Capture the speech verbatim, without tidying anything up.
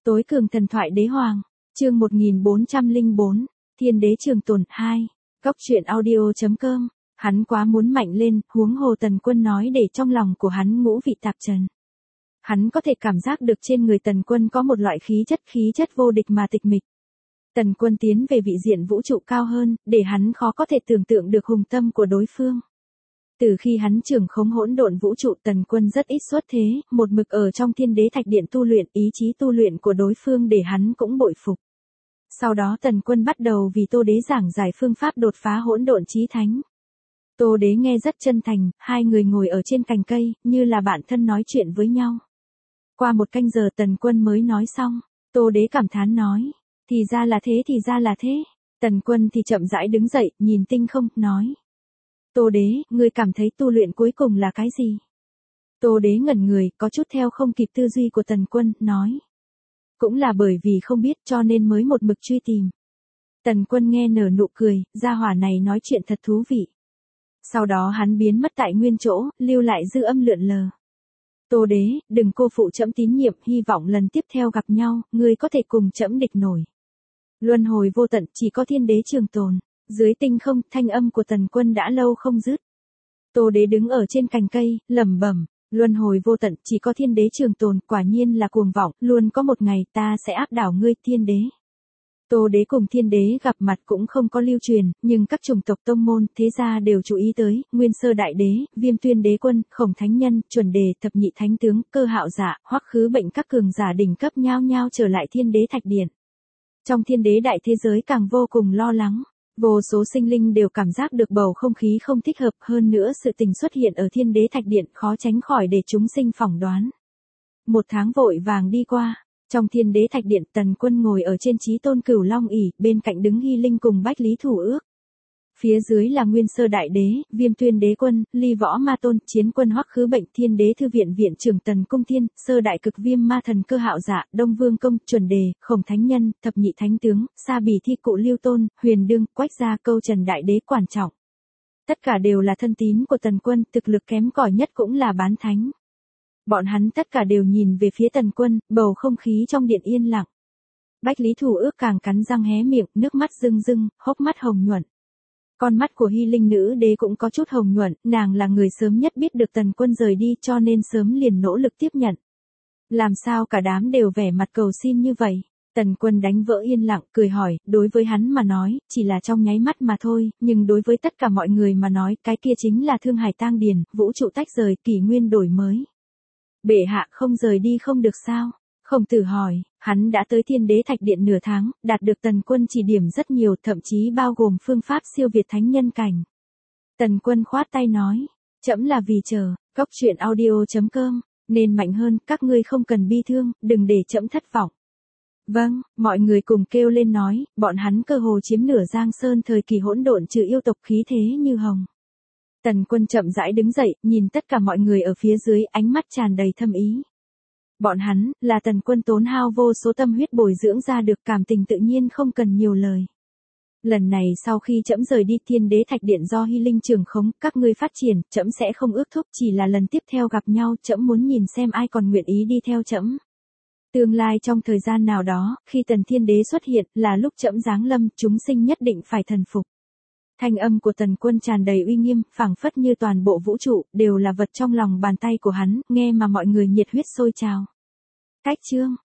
Tối cường thần thoại đế hoàng, chương một nghìn bốn trăm lẻ bốn, Thiên đế trường tồn hai, Góc truyện audio chấm com. Hắn quá muốn mạnh lên, huống hồ Tần Quân nói để trong lòng của hắn ngũ vị tạp trần. Hắn có thể cảm giác được trên người Tần Quân có một loại khí chất khí chất vô địch mà tịch mịch. Tần Quân tiến về vị diện vũ trụ cao hơn, để hắn khó có thể tưởng tượng được hùng tâm của đối phương. Từ khi hắn trưởng khống hỗn độn vũ trụ, Tần Quân rất ít xuất thế, một mực ở trong Thiên đế thạch điện tu luyện, ý chí tu luyện của đối phương để hắn cũng bội phục. Sau đó Tần Quân bắt đầu vì Tô Đế giảng giải phương pháp đột phá hỗn độn chí thánh. Tô Đế nghe rất chân thành, hai người ngồi ở trên cành cây, như là bạn thân nói chuyện với nhau. Qua một canh giờ Tần Quân mới nói xong, Tô Đế cảm thán nói, thì ra là thế thì ra là thế. Tần Quân thì chậm rãi đứng dậy, nhìn tinh không, nói. Tô Đế, ngươi cảm thấy tu luyện cuối cùng là cái gì? Tô Đế ngẩn người, có chút theo không kịp tư duy của Tần Quân, nói. Cũng là bởi vì không biết cho nên mới một mực truy tìm. Tần Quân nghe nở nụ cười, gia hỏa này nói chuyện thật thú vị. Sau đó hắn biến mất tại nguyên chỗ, lưu lại dư âm lượn lờ. Tô Đế, đừng cô phụ trẫm tín nhiệm, hy vọng lần tiếp theo gặp nhau, ngươi có thể cùng trẫm địch nổi. Luân hồi vô tận, chỉ có Thiên đế trường tồn. Dưới tinh không, thanh âm của Tần Quân đã lâu không dứt. Tô Đế đứng ở trên cành cây, lẩm bẩm, luân hồi vô tận, chỉ có Thiên đế trường tồn, quả nhiên là cuồng vọng, luôn có một ngày ta sẽ áp đảo ngươi, Thiên đế. Tô Đế cùng Thiên đế gặp mặt cũng không có lưu truyền, nhưng các chủng tộc tông môn, thế gia đều chú ý tới, Nguyên Sơ Đại Đế, Viêm Tuyên Đế Quân, Khổng Thánh Nhân, Chuẩn Đề, Thập Nhị Thánh Tướng, Cơ Hạo Giả, Hoắc Khứ Bệnh các cường giả đỉnh cấp nhao nhao trở lại Thiên đế thạch điện. Trong Thiên đế đại thế giới càng vô cùng lo lắng. Vô số sinh linh đều cảm giác được bầu không khí không thích hợp, hơn nữa sự tình xuất hiện ở Thiên đế thạch điện khó tránh khỏi để chúng sinh phỏng đoán. Một tháng vội vàng đi qua, trong Thiên đế thạch điện Tần Quân ngồi ở trên chí tôn cửu long ỷ, bên cạnh đứng Hy Linh cùng Bách Lý Thủ Ước. Phía dưới là Nguyên Sơ Đại Đế, Viêm Tuyên Đế Quân, Ly Võ Ma Tôn, Chiến Quân Hoắc Khứ Bệnh, Thiên đế thư viện viện trưởng Tần Cung Thiên, Sơ Đại Cực Viêm Ma Thần Cơ Hạo Dạ, Đông Vương Công, Chuẩn Đề, Khổng Thánh Nhân, Thập Nhị Thánh Tướng, Sa Bì Thi Cụ Lưu Tôn, Huyền Đương, Quách Gia, Câu Trần Đại Đế Quản Trọng. Tất cả đều là thân tín của Tần Quân, thực lực kém cỏi nhất cũng là bán thánh. Bọn hắn tất cả đều nhìn về phía Tần Quân, bầu không khí trong điện yên lặng. Bách Lý Thủ Ước càng cắn răng hé miệng, nước mắt rưng rưng, hốc mắt hồng nhuận. Con mắt của Hy Linh nữ đế cũng có chút hồng nhuận, nàng là người sớm nhất biết được Tần Quân rời đi cho nên sớm liền nỗ lực tiếp nhận. Làm sao cả đám đều vẻ mặt cầu xin như vậy? Tần Quân đánh vỡ yên lặng, cười hỏi, đối với hắn mà nói, chỉ là trong nháy mắt mà thôi, nhưng đối với tất cả mọi người mà nói, cái kia chính là thương hải tang điền, vũ trụ tách rời, kỷ nguyên đổi mới. Bệ hạ không rời đi không được sao? Khổng Tử hỏi, hắn đã tới Thiên đế thạch điện nửa tháng, đạt được Tần Quân chỉ điểm rất nhiều, thậm chí bao gồm phương pháp siêu việt thánh nhân cảnh. Tần Quân khoát tay nói, trẫm là vì chờ, Góc truyện audio chấm com, nên mạnh hơn, các ngươi không cần bi thương, đừng để trẫm thất vọng. Vâng, mọi người cùng kêu lên nói, bọn hắn cơ hồ chiếm nửa Giang Sơn thời kỳ hỗn độn trừ yêu tộc khí thế như hồng. Tần Quân chậm rãi đứng dậy, nhìn tất cả mọi người ở phía dưới, ánh mắt tràn đầy thâm ý. Bọn hắn, là Tần Quân tốn hao vô số tâm huyết bồi dưỡng ra được, cảm tình tự nhiên không cần nhiều lời. Lần này sau khi trẫm rời đi Thiên đế thạch điện do Hy Linh trưởng khống, các ngươi phát triển, trẫm sẽ không ước thúc, chỉ là lần tiếp theo gặp nhau, trẫm muốn nhìn xem ai còn nguyện ý đi theo trẫm. Tương lai trong thời gian nào đó, khi Tần Thiên đế xuất hiện, là lúc trẫm giáng lâm, chúng sinh nhất định phải thần phục. Thanh âm của Tần Quân tràn đầy uy nghiêm, phảng phất như toàn bộ vũ trụ, đều là vật trong lòng bàn tay của hắn, nghe mà mọi người nhiệt huyết sôi trào. Cách chương,